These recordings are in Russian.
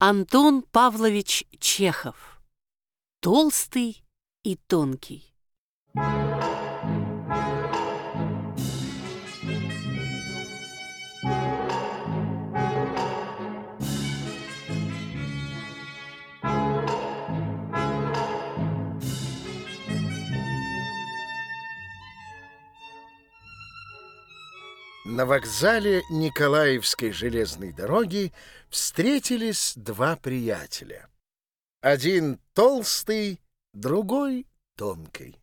Антон Павлович Чехов. Толстый и тонкий. На вокзале Николаевской железной дороги встретились два приятеля. Один толстый, другой тонкий.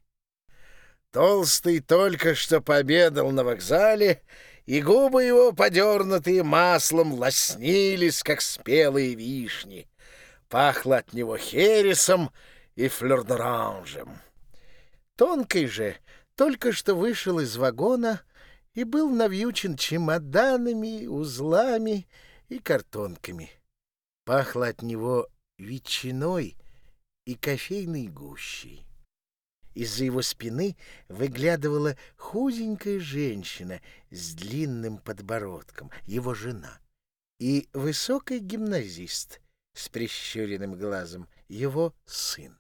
Толстый только что пообедал на вокзале, и губы его, подернутые маслом, лоснились, как спелые вишни. Пахло от него хересом и флёр-д'оранжем. Тонкий же только что вышел из вагона и был навьючен чемоданами, узлами и картонками. Пахло от него ветчиной и кофейной гущей. Из-за его спины выглядывала худенькая женщина с длинным подбородком, его жена, и высокий гимназист с прищуренным глазом, его сын.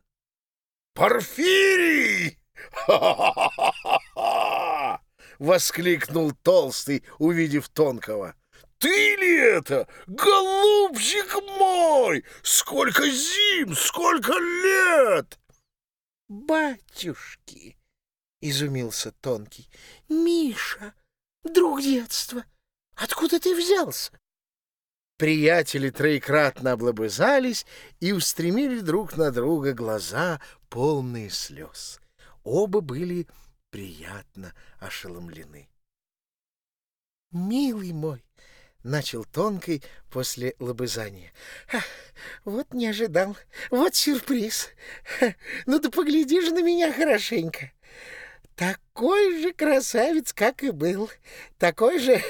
«Порфирий! Ха-ха-ха-ха-ха!» — воскликнул толстый, увидев тонкого. «Ты ли это, голубчик мой? Сколько зим, сколько лет!» «Батюшки!» — изумился тонкий. «Миша, друг детства, откуда ты взялся?» Приятели троекратно облобызались и устремили друг на друга глаза, полные слез. Оба были приятно ошеломлены. «Милый мой!» — начал тонкий после лобызания. «Вот не ожидал, вот сюрприз. Ну да погляди же на меня хорошенько. Такой же красавец, как и был, такой же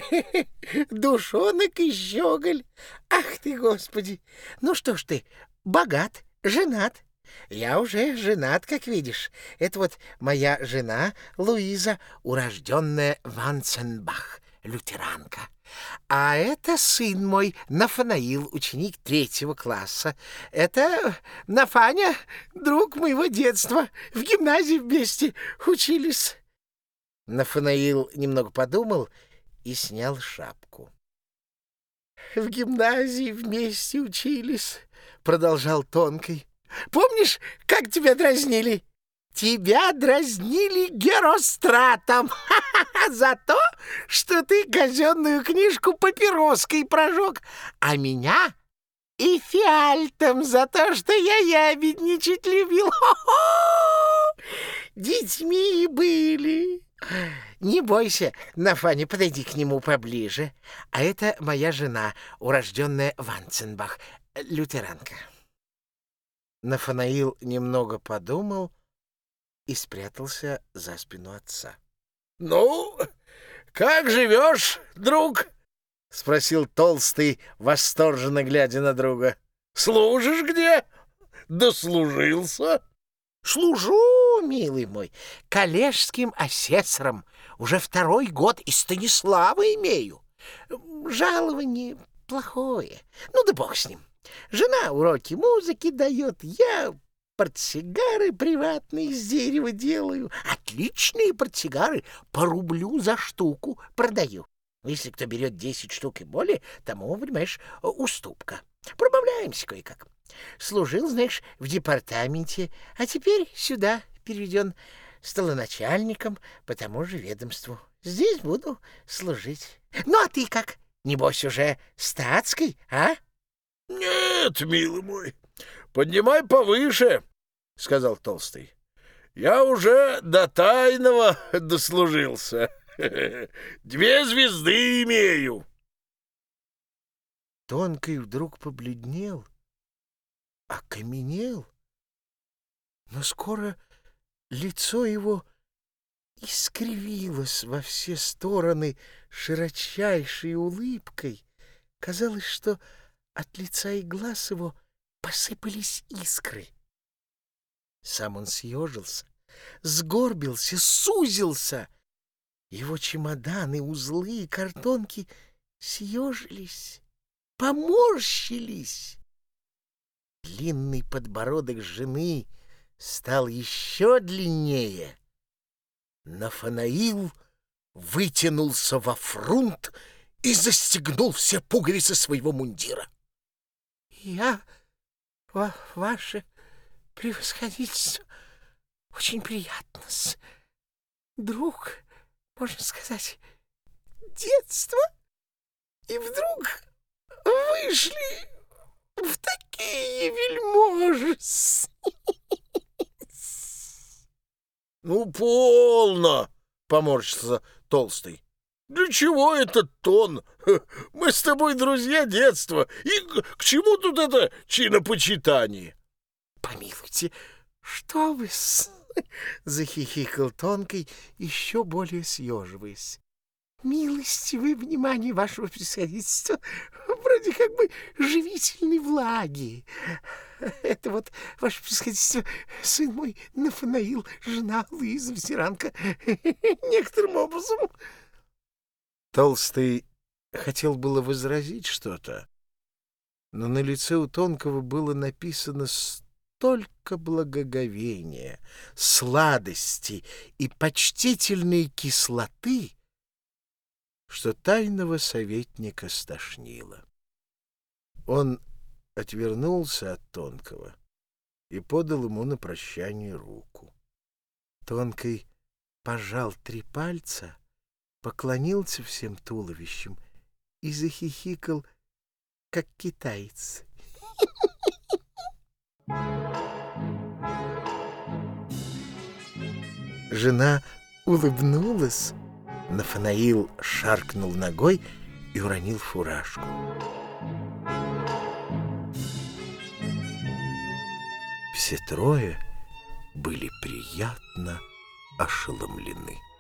душонок и щеголь. Ах ты, Господи! Ну что ж ты, богат, женат? Я уже женат, как видишь. Это вот моя жена Луиза, урожденная Ванценбах, лютеранка. А это сын мой Нафанаил, ученик 3 класса. Это Нафаня, друг моего детства. В гимназии вместе учились. Нафанаил немного подумал и снял шапку. В гимназии вместе учились, продолжал тонкий. Помнишь, как тебя дразнили? Тебя дразнили Геростратом за то, что ты казенную книжку папироской прожег, а меня и фиальтом за то, что я ябедничать любил. Детьми и были. Не бойся, Нафаня, подойди к нему поближе. А это моя жена, урожденная Ванценбах, лютеранка. Нафанаил немного подумал и спрятался за спину отца. — Ну, как живешь, друг? — спросил толстый, восторженно глядя на друга. — Служишь где? Дослужился? — Служу, милый мой, коллежским асессором. Уже 2-й год и Станислава имею. Жалование плохое. Ну да бог с ним. Жена уроки музыки дает, я портсигары приватные из дерева делаю. Отличные портсигары, по рублю за штуку продаю. Если кто берет 10 штук и более, тому, понимаешь, уступка. Пробавляемся кое-как. Служил, знаешь, в департаменте, а теперь сюда переведен столоначальником по тому же ведомству. Здесь буду служить. Ну, а ты как? Небось, уже статский, а? — Нет, милый мой, поднимай повыше, — сказал толстый. — Я уже до тайного дослужился. 2 звезды имею. Тонкий вдруг побледнел, окаменел, но скоро лицо его искривилось во все стороны широчайшей улыбкой. Казалось, что от лица и глаз его посыпались искры. Сам он съежился, сгорбился, сузился. Его чемоданы, узлы и картонки съежились, поморщились. Длинный подбородок жены стал еще длиннее. Нафанаил вытянулся во фрунт и застегнул все пуговицы своего мундира. — Я, ваше превосходительство, очень приятно-с. Друг, можно сказать, детства, и вдруг вышли в такие вельможи. — Ну, полно! — поморщился Толстый. — Для чего этот тон? Мы с тобой друзья детства, и к чему тут это чинопочитание? — Помилуйте, что вы-с? — захихикал Тонкий, еще более съеживаясь. — Милостивое внимание вашего превосходительства, вроде как бы живительной влаги. Это вот, ваше превосходительство, сын мой Нафанаил, жена Луиза Ветеранка, некоторым образом. Толстый хотел было возразить что-то, но на лице у Тонкого было написано столько благоговения, сладости и почтительной кислоты, что тайного советника стошнило. Он отвернулся от Тонкого и подал ему на прощание руку. Тонкий пожал 3 пальца, поклонился всем туловищем и захихикал, как китаец. Жена улыбнулась. Нафанаил шаркнул ногой и уронил фуражку. Все трое были приятно ошеломлены.